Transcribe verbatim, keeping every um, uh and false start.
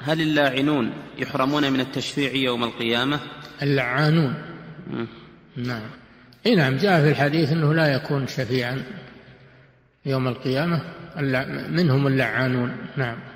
هل اللاعنون يحرمون من التشفيع يوم القيامة؟ اللعانون م. نعم. إيه نعم، جاء في الحديث أنه لا يكون شفيعا يوم القيامة، منهم اللعانون. نعم.